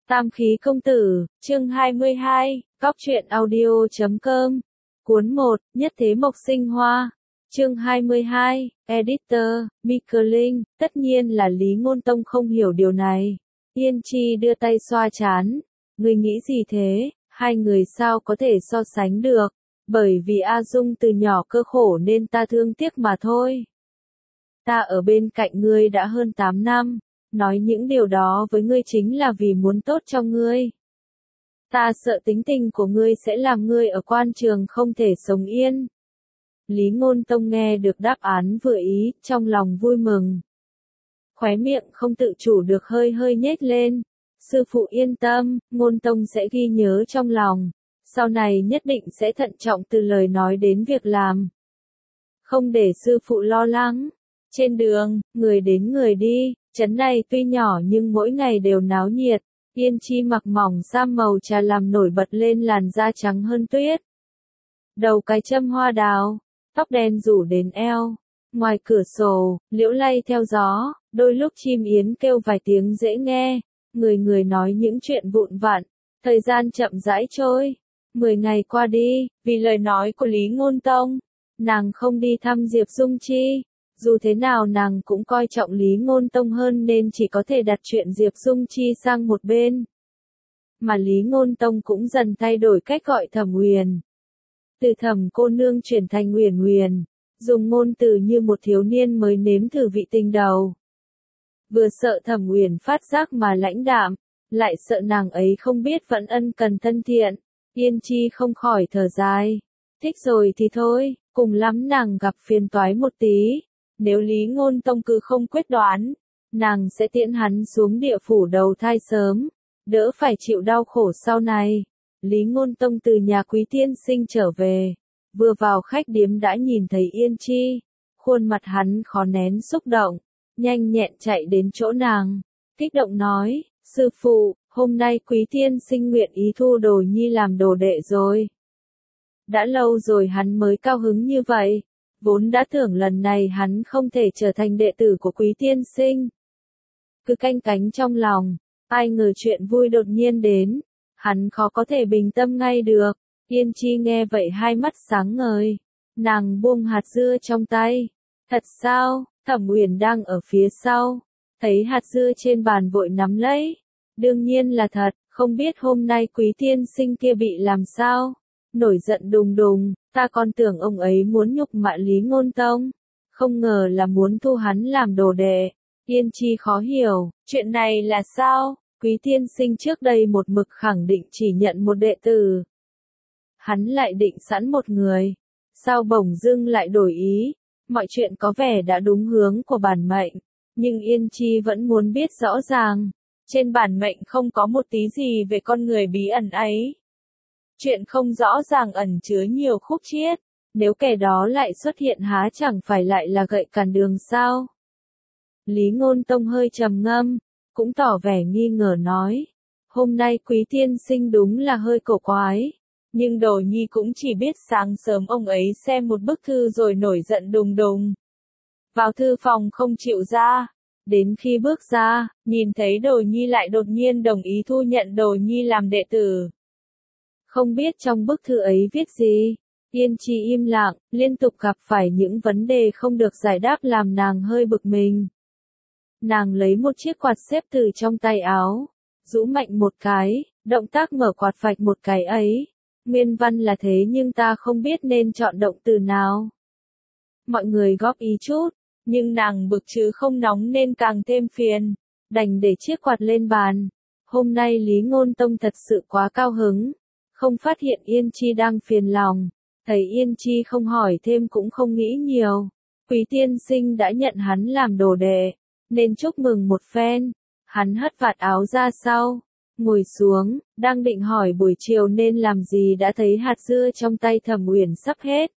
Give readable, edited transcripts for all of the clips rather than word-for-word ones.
Tam khí công tử, chương 22, Cóc truyện audio.com. Cuốn 1, Nhất thế mộc sinh hoa. Chương 22, Editor, Michelin, tất nhiên là Lý Ngôn Tông không hiểu điều này. Yên Chi đưa tay xoa trán. Người nghĩ gì thế, hai người sao có thể so sánh được, bởi vì A Dung từ nhỏ cơ khổ nên ta thương tiếc mà thôi. Ta ở bên cạnh ngươi đã hơn 8 năm. Nói những điều đó với ngươi chính là vì muốn tốt cho ngươi. Ta sợ tính tình của ngươi sẽ làm ngươi ở quan trường không thể sống yên. Lý Ngôn Tông nghe được đáp án vừa ý, trong lòng vui mừng. Khóe miệng không tự chủ được hơi hơi nhếch lên. Sư phụ yên tâm, Ngôn Tông sẽ ghi nhớ trong lòng. Sau này nhất định sẽ thận trọng từ lời nói đến việc làm. Không để sư phụ lo lắng. Trên đường, người đến người đi. Trấn này tuy nhỏ nhưng mỗi ngày đều náo nhiệt, Yên Chi mặc mỏng sam màu trà làm nổi bật lên làn da trắng hơn tuyết. Đầu cái châm hoa đào, tóc đen rủ đến eo, ngoài cửa sổ, liễu lay theo gió, đôi lúc chim yến kêu vài tiếng dễ nghe, người nói những chuyện vụn vặt, thời gian chậm rãi trôi. 10 ngày qua đi, vì lời nói của Lý Ngôn Tông, nàng không đi thăm Diệp Dung Chi. Dù thế nào nàng cũng coi trọng Lý Ngôn Tông hơn nên chỉ có thể đặt chuyện Diệp Dung Chi sang một bên. Mà Lý Ngôn Tông cũng dần thay đổi cách gọi Thẩm Uyển. Từ Thẩm cô nương chuyển thành Uyển Uyển, dùng ngôn từ như một thiếu niên mới nếm thử vị tình đầu. Vừa sợ Thẩm Uyển phát giác mà lãnh đạm, lại sợ nàng ấy không biết vẫn ân cần thân thiện, Yên Chi không khỏi thở dài. Thích rồi thì thôi, cùng lắm nàng gặp phiền toái một tí. Nếu Lý Ngôn Tông cứ không quyết đoán, nàng sẽ tiễn hắn xuống địa phủ đầu thai sớm, đỡ phải chịu đau khổ sau này. Lý Ngôn Tông từ nhà Quý tiên sinh trở về, vừa vào khách điếm đã nhìn thấy Yên Chi, khuôn mặt hắn khó nén xúc động, nhanh nhẹn chạy đến chỗ nàng, kích động nói, sư phụ, hôm nay Quý tiên sinh nguyện ý thu Đồ Nhi làm đồ đệ rồi. Đã lâu rồi hắn mới cao hứng như vậy. Vốn đã tưởng lần này hắn không thể trở thành đệ tử của Quý tiên sinh. Cứ canh cánh trong lòng, ai ngờ chuyện vui đột nhiên đến, hắn khó có thể bình tâm ngay được. Yên Chi nghe vậy hai mắt sáng ngời, nàng buông hạt dưa trong tay. Thật sao? Thẩm Uyển đang ở phía sau, thấy hạt dưa trên bàn vội nắm lấy. Đương nhiên là thật, không biết hôm nay Quý tiên sinh kia bị làm sao? Nổi giận đùng đùng, ta còn tưởng ông ấy muốn nhục mạ Lý Ngôn Tông, không ngờ là muốn thu hắn làm đồ đệ. Yên Chi khó hiểu, chuyện này là sao? Quý tiên sinh trước đây một mực khẳng định chỉ nhận một đệ tử. Hắn lại định sẵn một người, sao bỗng dưng lại đổi ý? Mọi chuyện có vẻ đã đúng hướng của bản mệnh, nhưng Yên Chi vẫn muốn biết rõ ràng. Trên bản mệnh không có một tí gì về con người bí ẩn ấy. Chuyện không rõ ràng ẩn chứa nhiều khúc chiết, nếu kẻ đó lại xuất hiện há chẳng phải lại là gậy cản đường sao? Lý Ngôn Tông hơi trầm ngâm, cũng tỏ vẻ nghi ngờ nói, hôm nay Quý tiên sinh đúng là hơi cổ quái, nhưng Đồ Nhi cũng chỉ biết sáng sớm ông ấy xem một bức thư rồi nổi giận đùng đùng. Vào thư phòng không chịu ra, đến khi bước ra, nhìn thấy Đồ Nhi lại đột nhiên đồng ý thu nhận Đồ Nhi làm đệ tử. Không biết trong bức thư ấy viết gì, Yên Chi im lặng, liên tục gặp phải những vấn đề không được giải đáp làm nàng hơi bực mình. Nàng lấy một chiếc quạt xếp từ trong tay áo, rũ mạnh một cái, động tác mở quạt phạch một cái ấy. Nguyên văn là thế nhưng ta không biết nên chọn động từ nào. Mọi người góp ý chút, nhưng nàng bực chứ không nóng nên càng thêm phiền, đành để chiếc quạt lên bàn. Hôm nay Lý Ngôn Tông thật sự quá cao hứng. Không phát hiện Yên Chi đang phiền lòng, thấy Yên Chi không hỏi thêm cũng không nghĩ nhiều. Quý tiên sinh đã nhận hắn làm đồ đệ, nên chúc mừng một phen. Hắn hất vạt áo ra sau, ngồi xuống, đang định hỏi buổi chiều nên làm gì đã thấy hạt dưa trong tay Thẩm Uyển sắp hết.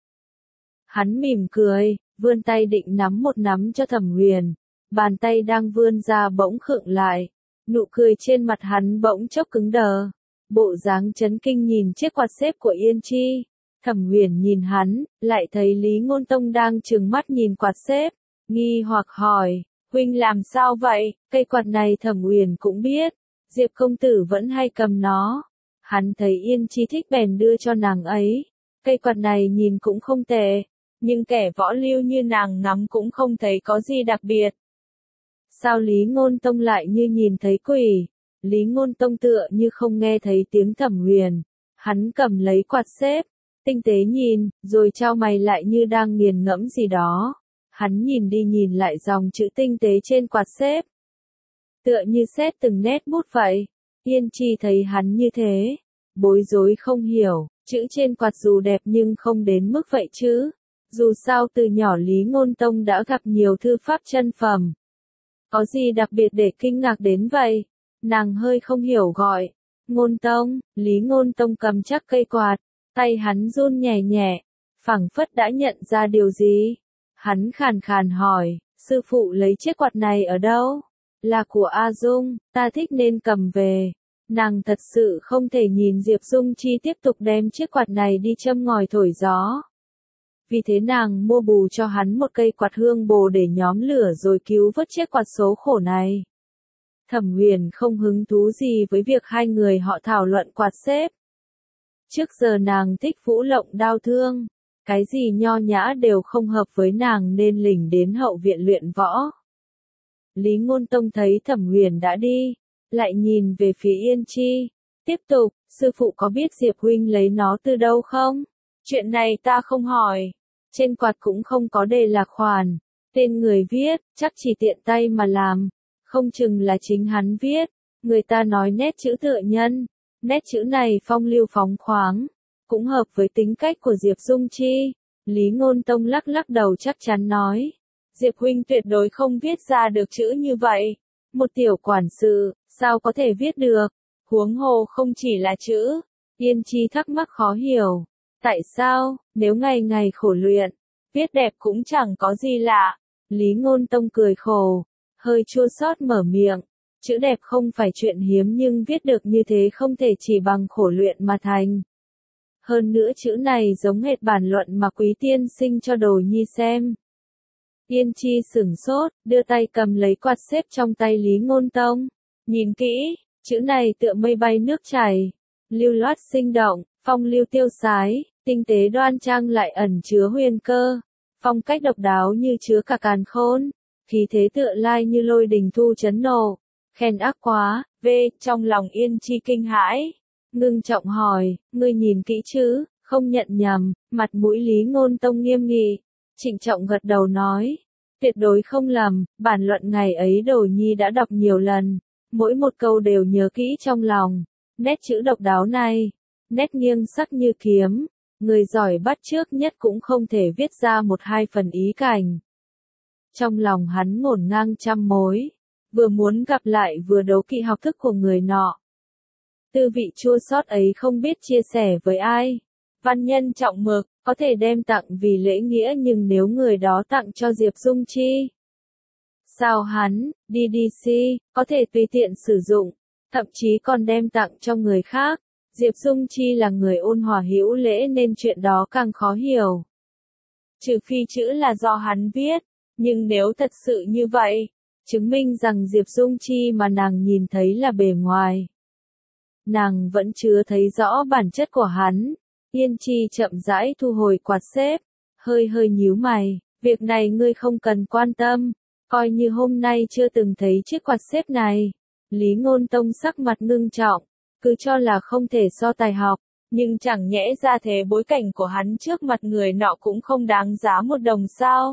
Hắn mỉm cười, vươn tay định nắm một nắm cho Thẩm Uyển, bàn tay đang vươn ra bỗng khựng lại, nụ cười trên mặt hắn bỗng chốc cứng đờ. Bộ dáng chấn kinh nhìn chiếc quạt xếp của Yên Chi, Thẩm Uyển nhìn hắn, lại thấy Lý Ngôn Tông đang trừng mắt nhìn quạt xếp, nghi hoặc hỏi, huynh làm sao vậy? Cây quạt này Thẩm Uyển cũng biết, Diệp công tử vẫn hay cầm nó. Hắn thấy Yên Chi thích bèn đưa cho nàng ấy. Cây quạt này nhìn cũng không tệ, nhưng kẻ võ lưu như nàng ngắm cũng không thấy có gì đặc biệt. Sao Lý Ngôn Tông lại như nhìn thấy quỷ? Lý Ngôn Tông tựa như không nghe thấy tiếng Thẩm Huyền. Hắn cầm lấy quạt xếp, tinh tế nhìn, rồi chau mày lại như đang nghiền ngẫm gì đó. Hắn nhìn đi nhìn lại dòng chữ tinh tế trên quạt xếp, tựa như xét từng nét bút vậy. Yên Chi thấy hắn như thế, bối rối không hiểu, chữ trên quạt dù đẹp nhưng không đến mức vậy chứ. Dù sao từ nhỏ Lý Ngôn Tông đã gặp nhiều thư pháp chân phẩm. Có gì đặc biệt để kinh ngạc đến vậy? Nàng hơi không hiểu gọi. Ngôn Tông, Lý Ngôn Tông cầm chắc cây quạt, tay hắn run nhẹ nhẹ, phảng phất đã nhận ra điều gì. Hắn khàn khàn hỏi, sư phụ lấy chiếc quạt này ở đâu? Là của A Dung, ta thích nên cầm về. Nàng thật sự không thể nhìn Diệp Dung Chi tiếp tục đem chiếc quạt này đi châm ngòi thổi gió. Vì thế nàng mua bù cho hắn một cây quạt hương bồ để nhóm lửa rồi cứu vớt chiếc quạt số khổ này. Thẩm Huyền không hứng thú gì với việc hai người họ thảo luận quạt xếp. Trước giờ nàng thích vũ lộng đao thương, cái gì nho nhã đều không hợp với nàng nên lỉnh đến hậu viện luyện võ. Lý Ngôn Tông thấy Thẩm Huyền đã đi, lại nhìn về phía Yên Chi, tiếp tục, sư phụ có biết Diệp huynh lấy nó từ đâu không? Chuyện này ta không hỏi. Trên quạt cũng không có đề lạc khoản, tên người viết, chắc chỉ tiện tay mà làm, không chừng là chính hắn viết. Người ta nói nét chữ tựa nhân, nét chữ này phong lưu phóng khoáng, cũng hợp với tính cách của Diệp Dung Chi. Lý Ngôn Tông lắc lắc đầu chắc chắn nói, Diệp huynh tuyệt đối không viết ra được chữ như vậy. Một tiểu quản sự, sao có thể viết được? Huống hồ không chỉ là chữ. Yên Chi thắc mắc khó hiểu. Tại sao, nếu ngày ngày khổ luyện, viết đẹp cũng chẳng có gì lạ. Lý Ngôn Tông cười khổ, hơi chua xót mở miệng. Chữ đẹp không phải chuyện hiếm nhưng viết được như thế không thể chỉ bằng khổ luyện mà thành. Hơn nữa chữ này giống hệt bản luận mà Quý tiên sinh cho Đồ Nhi xem. Yên Chi sửng sốt, đưa tay cầm lấy quạt xếp trong tay Lý Ngôn Tông. Nhìn kỹ, chữ này tựa mây bay nước chảy, lưu loát sinh động, phong lưu tiêu sái, tinh tế đoan trang lại ẩn chứa huyền cơ, phong cách độc đáo như chứa cả càn khôn, khí thế tựa lai như lôi đình thu chấn nộ. Khen ác quá, trong lòng Yên Chi kinh hãi, ngưng trọng hỏi, ngươi nhìn kỹ chứ, không nhận nhầm. Mặt mũi Lý Ngôn Tông nghiêm nghị, trịnh trọng gật đầu nói, tuyệt đối không lầm, bản luận ngày ấy Đồ Nhi đã đọc nhiều lần, mỗi một câu đều nhớ kỹ trong lòng. Nét chữ độc đáo này, nét nghiêng sắc như kiếm, người giỏi bắt chước nhất cũng không thể viết ra một hai phần ý cảnh. Trong lòng hắn ngổn ngang trăm mối, vừa muốn gặp lại vừa đấu kỵ học thức của người nọ. Tư vị chua xót ấy không biết chia sẻ với ai. Văn nhân trọng mực, có thể đem tặng vì lễ nghĩa nhưng nếu người đó tặng cho Diệp Dung Chi, sao hắn, DDC, có thể tùy tiện sử dụng, thậm chí còn đem tặng cho người khác. Diệp Dung Chi là người ôn hòa hữu lễ nên chuyện đó càng khó hiểu. Trừ phi chữ là do hắn viết, nhưng nếu thật sự như vậy, chứng minh rằng Diệp Dung Chi mà nàng nhìn thấy là bề ngoài. Nàng vẫn chưa thấy rõ bản chất của hắn. Yên Chi chậm rãi thu hồi quạt xếp, hơi nhíu mày, việc này ngươi không cần quan tâm, coi như hôm nay chưa từng thấy chiếc quạt xếp này. Lý Ngôn Tông sắc mặt ngưng trọng, cứ cho là không thể so tài học, nhưng chẳng nhẽ ra thế bối cảnh của hắn trước mặt người nọ cũng không đáng giá một đồng sao?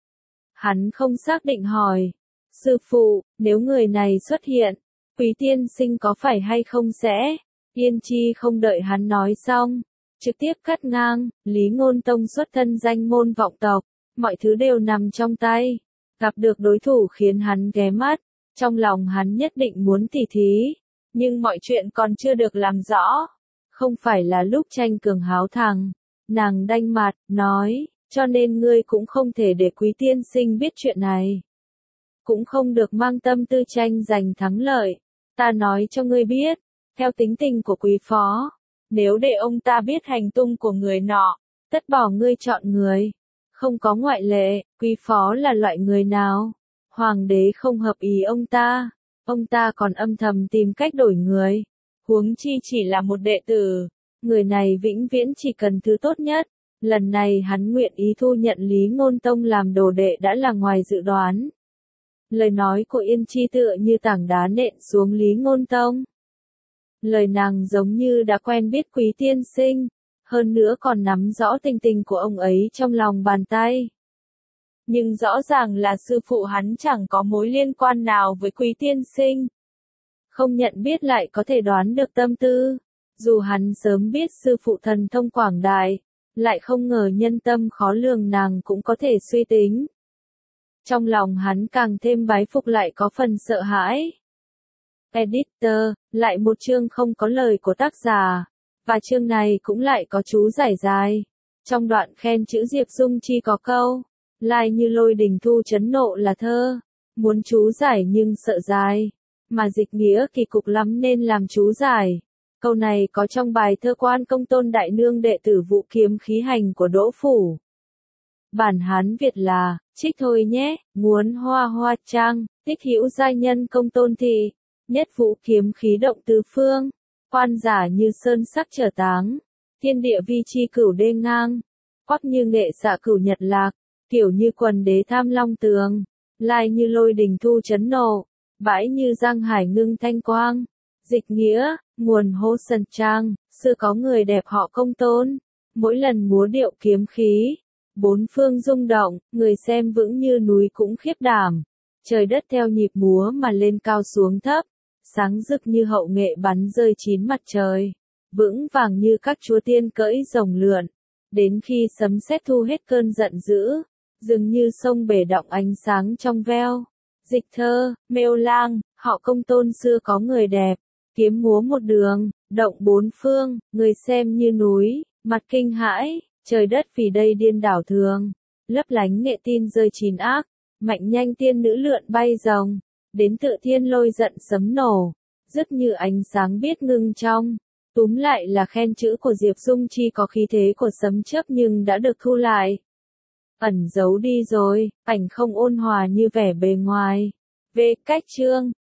Hắn không xác định hỏi, sư phụ, nếu người này xuất hiện, Quý tiên sinh có phải hay không sẽ? Yên Chi không đợi hắn nói xong, trực tiếp cắt ngang, Lý Ngôn Tông xuất thân danh môn vọng tộc, mọi thứ đều nằm trong tay. Gặp được đối thủ khiến hắn ghé mắt, trong lòng hắn nhất định muốn tỉ thí, nhưng mọi chuyện còn chưa được làm rõ. Không phải là lúc tranh cường háo thắng. Nàng đanh mặt, nói, cho nên ngươi cũng không thể để Quý tiên sinh biết chuyện này. Cũng không được mang tâm tư tranh giành thắng lợi. Ta nói cho ngươi biết, theo tính tình của Quý phó, nếu để ông ta biết hành tung của người nọ, tất bỏ ngươi chọn người. Không có ngoại lệ, Quý phó là loại người nào? Hoàng đế không hợp ý ông ta, Ông ta còn âm thầm tìm cách đổi người. Huống chi chỉ là một đệ tử. Người này vĩnh viễn chỉ cần thứ tốt nhất. Lần này hắn nguyện ý thu nhận Lý Ngôn Tông làm đồ đệ đã là ngoài dự đoán. Lời nói của Yên Chi tựa như tảng đá nện xuống Lý Ngôn Tông. Lời nàng giống như đã quen biết Quý tiên sinh, hơn nữa còn nắm rõ tình tình của ông ấy trong lòng bàn tay. Nhưng rõ ràng là sư phụ hắn chẳng có mối liên quan nào với Quý tiên sinh. Không nhận biết lại có thể đoán được tâm tư. Dù hắn sớm biết sư phụ thần thông quảng đại, lại không ngờ nhân tâm khó lường nàng cũng có thể suy tính. Trong lòng hắn càng thêm bái phục lại có phần sợ hãi. Editor, lại một chương không có lời của tác giả. Và chương này cũng lại có chú giải dài. Trong đoạn khen chữ Diệp Dung Chi có câu, lai như lôi đình thu chấn nộ là thơ. Muốn chú giải nhưng sợ dài. Mà dịch nghĩa kỳ cục lắm nên làm chú giải. Câu này có trong bài thơ Quan Công Tôn Đại Nương đệ tử Vũ Kiếm Khí Hành của Đỗ Phủ. Bản Hán Việt là, trích thôi nhé, nguồn hoa hoa trang, tích hữu giai nhân công tôn thị, nhất vũ kiếm khí động tứ phương, quan giả như sơn sắc trở táng, thiên địa vi chi cửu đê ngang, quắc như nghệ xạ cửu nhật lạc, kiểu như quần đế tham long tường, lai như lôi đình thu chấn nộ, bãi như giang hải ngưng thanh quang. Dịch nghĩa, nguồn hô sần trang, xưa có người đẹp họ Công Tôn, mỗi lần múa điệu kiếm khí, bốn phương rung động, người xem vững như núi cũng khiếp đảm. Trời đất theo nhịp múa mà lên cao xuống thấp, sáng rực như hậu nghệ bắn rơi chín mặt trời, vững vàng như các chúa tiên cưỡi rồng lượn, đến khi sấm sét thu hết cơn giận dữ, dường như sông bể động ánh sáng trong veo. Dịch thơ, Mêu Lang, họ Công Tôn xưa có người đẹp, kiếm múa một đường, động bốn phương, người xem như núi, mặt kinh hãi, trời đất vì đây điên đảo thường, lấp lánh nghệ tin rơi chín ác, mạnh nhanh tiên nữ lượn bay rồng, đến tự thiên lôi giận sấm nổ, dứt như ánh sáng biết ngưng trong. Túm lại là khen chữ của Diệp Dung Chi có khí thế của sấm chớp nhưng đã được thu lại. Ẩn giấu đi rồi, ảnh không ôn hòa như vẻ bề ngoài. Về cách chương